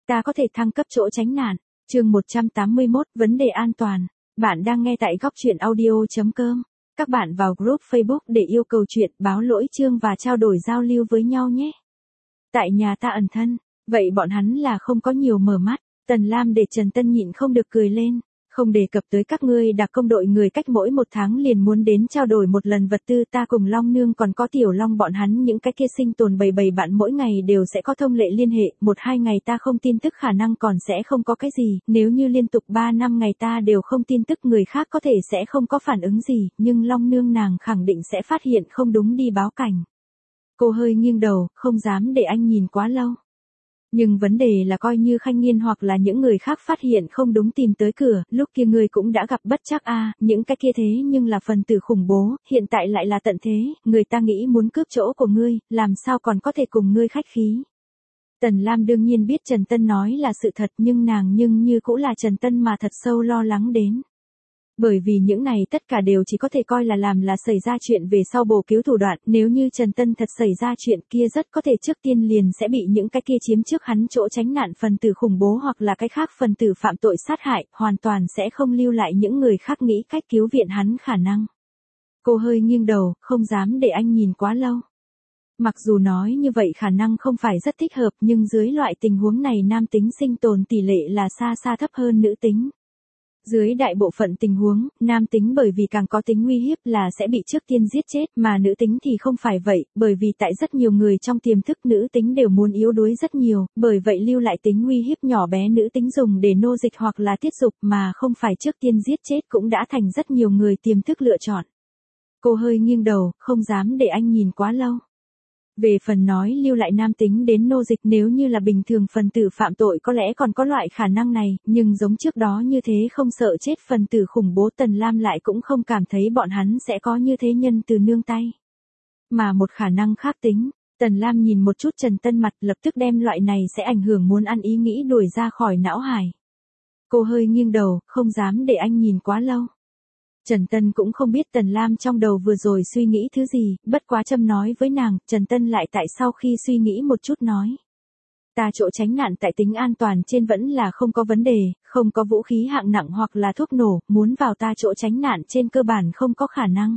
Ta có thể thăng cấp chỗ tránh nạn. Chương 181, vấn đề an toàn. Bạn đang nghe tại góc truyện audio.com. Các bạn vào group Facebook để yêu cầu chuyện, báo lỗi chương và trao đổi giao lưu với nhau nhé. Tại nhà ta ẩn thân, vậy bọn hắn là không có nhiều mở mắt. Tần Lam để Trần Tân nhịn không được cười lên. Không đề cập tới các ngươi đặc công đội người cách mỗi một tháng liền muốn đến trao đổi một lần vật tư, ta cùng Long Nương còn có Tiểu Long bọn hắn những cái kia sinh tồn bầy bạn mỗi ngày đều sẽ có thông lệ liên hệ, 1-2 ngày ta không tin tức khả năng còn sẽ không có cái gì, nếu như liên tục 3-5 ngày ta đều không tin tức người khác có thể sẽ không có phản ứng gì, nhưng Long Nương nàng khẳng định sẽ phát hiện không đúng đi báo cảnh. Cô hơi nghiêng đầu, không dám để anh nhìn quá lâu. Nhưng vấn đề là coi như Khanh Nghiên hoặc là những người khác phát hiện không đúng tìm tới cửa, lúc kia ngươi cũng đã gặp bất trắc a, những cái kia thế nhưng là phần tử khủng bố, hiện tại lại là tận thế, người ta nghĩ muốn cướp chỗ của ngươi, làm sao còn có thể cùng ngươi khách khí. Tần Lam đương nhiên biết Trần Tân nói là sự thật nhưng nàng như cũng là Trần Tân mà thật sâu lo lắng đến. Bởi vì những này tất cả đều chỉ có thể coi là làm là xảy ra chuyện về sau bổ cứu thủ đoạn, nếu như Trần Tân thật xảy ra chuyện kia rất có thể trước tiên liền sẽ bị những cái kia chiếm trước hắn chỗ tránh nạn phần tử khủng bố hoặc là cái khác phần tử phạm tội sát hại, hoàn toàn sẽ không lưu lại những người khác nghĩ cách cứu viện hắn khả năng. Cô hơi nghiêng đầu, không dám để anh nhìn quá lâu. Mặc dù nói như vậy khả năng không phải rất thích hợp nhưng dưới loại tình huống này nam tính sinh tồn tỷ lệ là xa thấp hơn nữ tính. Dưới đại bộ phận tình huống, nam tính bởi vì càng có tính nguy hiếp là sẽ bị trước tiên giết chết mà nữ tính thì không phải vậy, bởi vì tại rất nhiều người trong tiềm thức nữ tính đều muốn yếu đuối rất nhiều, bởi vậy lưu lại tính nguy hiếp nhỏ bé nữ tính dùng để nô dịch hoặc là tiết dục mà không phải trước tiên giết chết cũng đã thành rất nhiều người tiềm thức lựa chọn. Cô hơi nghiêng đầu, không dám để anh nhìn quá lâu. Về phần nói lưu lại nam tính đến nô dịch nếu như là bình thường phần tử phạm tội có lẽ còn có loại khả năng này, nhưng giống trước đó như thế không sợ chết phần tử khủng bố Tần Lam lại cũng không cảm thấy bọn hắn sẽ có như thế nhân từ nương tay. Mà một khả năng khác tính, Tần Lam nhìn một chút Trần Tân mặt lập tức đem loại này sẽ ảnh hưởng muốn ăn ý nghĩ đuổi ra khỏi não hải. Cô hơi nghiêng đầu, không dám để anh nhìn quá lâu. Trần Tân cũng không biết Tần Lam trong đầu vừa rồi suy nghĩ thứ gì, bất quá châm nói với nàng, Trần Tân lại tại sau khi suy nghĩ một chút nói. Ta chỗ tránh nạn tại tính an toàn trên vẫn là không có vấn đề, không có vũ khí hạng nặng hoặc là thuốc nổ, muốn vào ta chỗ tránh nạn trên cơ bản không có khả năng.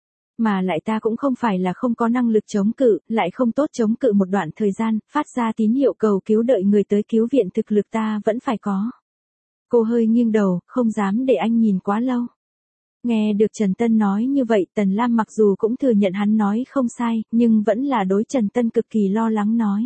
Mà lại ta cũng không phải là không có năng lực chống cự, lại không tốt chống cự một đoạn thời gian, phát ra tín hiệu cầu cứu đợi người tới cứu viện thực lực ta vẫn phải có. Cô hơi nghiêng đầu, không dám để anh nhìn quá lâu. Nghe được Trần Tân nói như vậy Tần Lam mặc dù cũng thừa nhận hắn nói không sai, nhưng vẫn là đối Trần Tân cực kỳ lo lắng nói.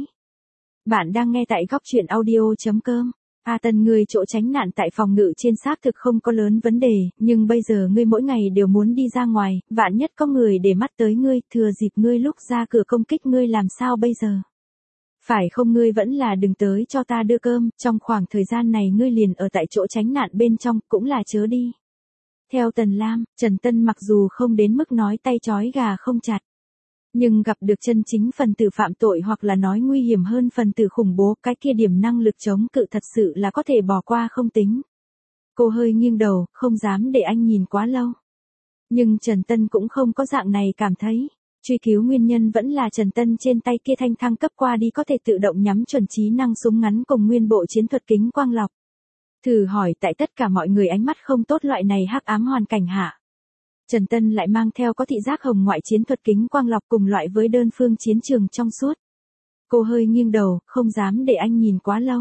Bạn đang nghe tại góc truyện audio.com. Tân ngươi chỗ tránh nạn tại phòng ngự trên xác thực không có lớn vấn đề, nhưng bây giờ ngươi mỗi ngày đều muốn đi ra ngoài, vạn nhất có người để mắt tới ngươi, thừa dịp ngươi lúc ra cửa công kích ngươi làm sao bây giờ? Phải không ngươi vẫn là đừng tới cho ta đưa cơm, trong khoảng thời gian này ngươi liền ở tại chỗ tránh nạn bên trong, cũng là chớ đi. Theo Tần Lam, Trần Tân mặc dù không đến mức nói tay trói gà không chặt. Nhưng gặp được chân chính phần tử phạm tội hoặc là nói nguy hiểm hơn phần tử khủng bố, cái kia điểm năng lực chống cự thật sự là có thể bỏ qua không tính. Cô hơi nghiêng đầu, không dám để anh nhìn quá lâu. Nhưng Trần Tân cũng không có dạng này cảm thấy. Truy cứu nguyên nhân vẫn là Trần Tân trên tay kia thanh thăng cấp qua đi có thể tự động nhắm chuẩn trí năng súng ngắn cùng nguyên bộ chiến thuật kính quang lọc. Thử hỏi tại tất cả mọi người ánh mắt không tốt loại này hắc ám hoàn cảnh hạ. Trần Tân lại mang theo có thị giác hồng ngoại chiến thuật kính quang lọc cùng loại với đơn phương chiến trường trong suốt. Cô hơi nghiêng đầu, không dám để anh nhìn quá lâu.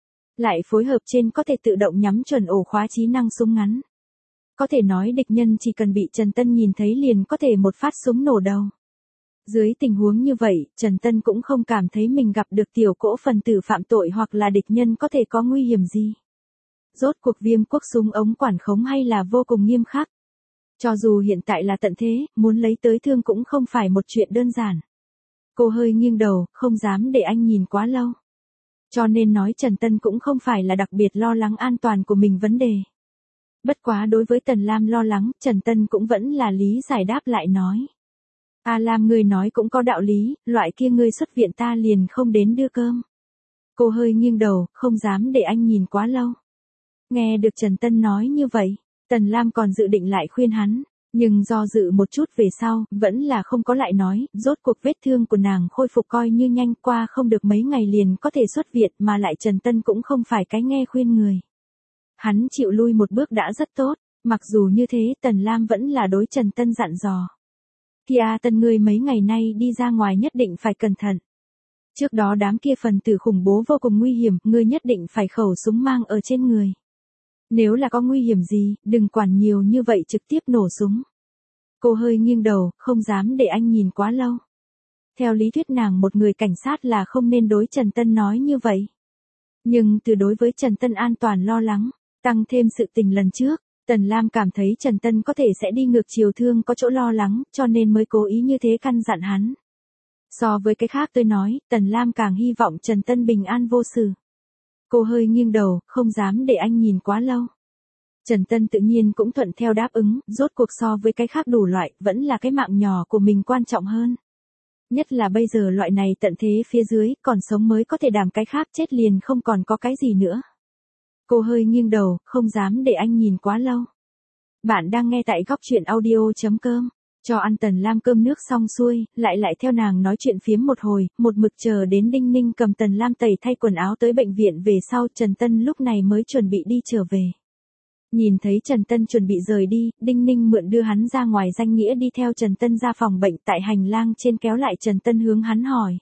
Lại phối hợp trên có thể tự động nhắm chuẩn ổ khóa trí năng súng ngắn. Có thể nói địch nhân chỉ cần bị Trần Tân nhìn thấy liền có thể một phát súng nổ đầu. Dưới tình huống như vậy, Trần Tân cũng không cảm thấy mình gặp được tiểu cỗ phần tử phạm tội hoặc là địch nhân có thể có nguy hiểm gì. Rốt cuộc Viêm quốc súng ống quản khống hay là vô cùng nghiêm khắc. Cho dù hiện tại là tận thế, muốn lấy tới thương cũng không phải một chuyện đơn giản. Cô hơi nghiêng đầu, không dám để anh nhìn quá lâu. Cho nên nói Trần Tân cũng không phải là đặc biệt lo lắng an toàn của mình vấn đề. Bất quá đối với Tần Lam lo lắng, Trần Tân cũng vẫn là lý giải đáp lại nói. Lam ngươi nói cũng có đạo lý, loại kia ngươi xuất viện ta liền không đến đưa cơm. Cô hơi nghiêng đầu, không dám để anh nhìn quá lâu. Nghe được Trần Tân nói như vậy, Tần Lam còn dự định lại khuyên hắn. Nhưng do dự một chút về sau, vẫn là không có lại nói, rốt cuộc vết thương của nàng khôi phục coi như nhanh, qua không được mấy ngày liền có thể xuất viện, mà lại Trần Tân cũng không phải cái nghe khuyên người. Hắn chịu lui một bước đã rất tốt, mặc dù như thế Tần Lam vẫn là đối Trần Tân dặn dò. Kia Tân ngươi mấy ngày nay đi ra ngoài nhất định phải cẩn thận. Trước đó đám kia phần tử khủng bố vô cùng nguy hiểm, ngươi nhất định phải khẩu súng mang ở trên người. Nếu là có nguy hiểm gì, đừng quản nhiều như vậy trực tiếp nổ súng. Cô hơi nghiêng đầu, không dám để anh nhìn quá lâu. Theo lý thuyết nàng một người cảnh sát là không nên đối Trần Tân nói như vậy. Nhưng từ đối với Trần Tân an toàn lo lắng, tăng thêm sự tình lần trước, Tần Lam cảm thấy Trần Tân có thể sẽ đi ngược chiều thương có chỗ lo lắng, cho nên mới cố ý như thế căn dặn hắn. So với cái khác tôi nói, Tần Lam càng hy vọng Trần Tân bình an vô sự. Cô hơi nghiêng đầu, không dám để anh nhìn quá lâu. Trần Tân tự nhiên cũng thuận theo đáp ứng, rốt cuộc so với cái khác đủ loại, vẫn là cái mạng nhỏ của mình quan trọng hơn. Nhất là bây giờ loại này tận thế phía dưới, còn sống mới có thể đảm cái khác chết liền không còn có cái gì nữa. Cô hơi nghiêng đầu, không dám để anh nhìn quá lâu. Bạn đang nghe tại góc chuyện audio.com. Cho ăn Tần Lam cơm nước xong xuôi, lại theo nàng nói chuyện phiếm một hồi, một mực chờ đến Đinh Ninh cầm Tần Lam tẩy thay quần áo tới bệnh viện về sau, Trần Tân lúc này mới chuẩn bị đi trở về. Nhìn thấy Trần Tân chuẩn bị rời đi, Đinh Ninh mượn đưa hắn ra ngoài danh nghĩa đi theo Trần Tân ra phòng bệnh, tại hành lang trên kéo lại Trần Tân hướng hắn hỏi.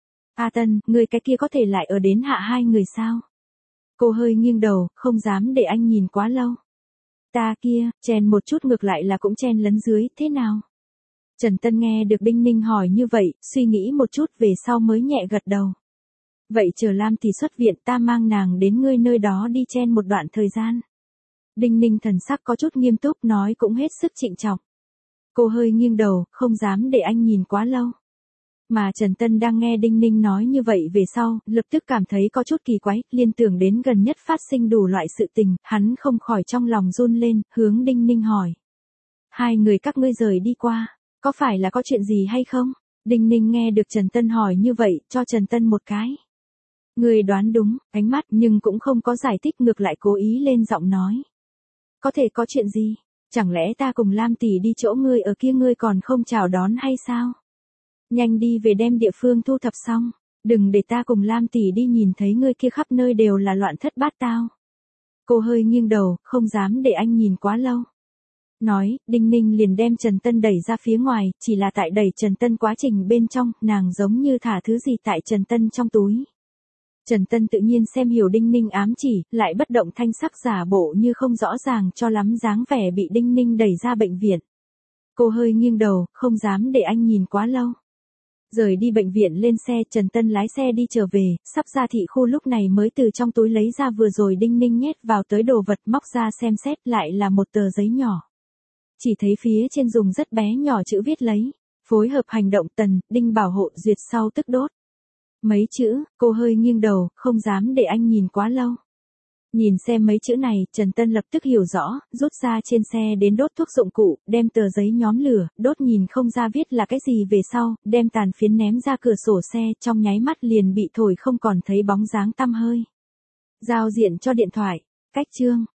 A Tân, người cái kia có thể lại ở đến hạ hai người sao? Cô hơi nghiêng đầu, không dám để anh nhìn quá lâu. Ta kia, chèn một chút ngược lại là cũng chen lấn dưới, thế nào? Trần Tân nghe được Đinh Ninh hỏi như vậy, suy nghĩ một chút về sau mới nhẹ gật đầu. Vậy chờ Lam thì xuất viện, ta mang nàng đến ngươi nơi đó đi chen một đoạn thời gian. Đinh Ninh thần sắc có chút nghiêm túc, nói cũng hết sức trịnh trọng. Cô hơi nghiêng đầu, không dám để anh nhìn quá lâu. Mà Trần Tân đang nghe Đinh Ninh nói như vậy về sau, lập tức cảm thấy có chút kỳ quái, liên tưởng đến gần nhất phát sinh đủ loại sự tình, hắn không khỏi trong lòng run lên, hướng Đinh Ninh hỏi. Hai người các ngươi rời đi qua, có phải là có chuyện gì hay không? Đinh Ninh nghe được Trần Tân hỏi như vậy, cho Trần Tân một cái. Người đoán đúng, ánh mắt nhưng cũng không có giải thích, ngược lại cố ý lên giọng nói. Có thể có chuyện gì? Chẳng lẽ ta cùng Lam tỷ đi chỗ ngươi ở kia ngươi còn không chào đón hay sao? Nhanh đi về đem địa phương thu thập xong, đừng để ta cùng Lam tỷ đi nhìn thấy ngươi kia khắp nơi đều là loạn thất bát tao. Cô hơi nghiêng đầu, không dám để anh nhìn quá lâu. Nói, Đinh Ninh liền đem Trần Tân đẩy ra phía ngoài, chỉ là tại đẩy Trần Tân quá trình bên trong, nàng giống như thả thứ gì tại Trần Tân trong túi. Trần Tân tự nhiên xem hiểu Đinh Ninh ám chỉ, lại bất động thanh sắc giả bộ như không rõ ràng cho lắm dáng vẻ bị Đinh Ninh đẩy ra bệnh viện. Cô hơi nghiêng đầu, không dám để anh nhìn quá lâu. Rời đi bệnh viện lên xe, Trần Tân lái xe đi trở về, sắp ra thị khu lúc này mới từ trong túi lấy ra vừa rồi Đinh Ninh nhét vào tới đồ vật, móc ra xem xét, lại là một tờ giấy nhỏ. Chỉ thấy phía trên dùng rất bé nhỏ chữ viết lấy, phối hợp hành động Tần, Đinh bảo hộ duyệt sau tức đốt. Mấy chữ, cô hơi nghiêng đầu, không dám để anh nhìn quá lâu. Nhìn xem mấy chữ này, Trần Tân lập tức hiểu rõ, rút ra trên xe đến đốt thuốc dụng cụ, đem tờ giấy nhóm lửa, đốt nhìn không ra viết là cái gì về sau, đem tàn phiến ném ra cửa sổ xe, trong nháy mắt liền bị thổi không còn thấy bóng dáng tăm hơi. Giao diện cho điện thoại, cách chương.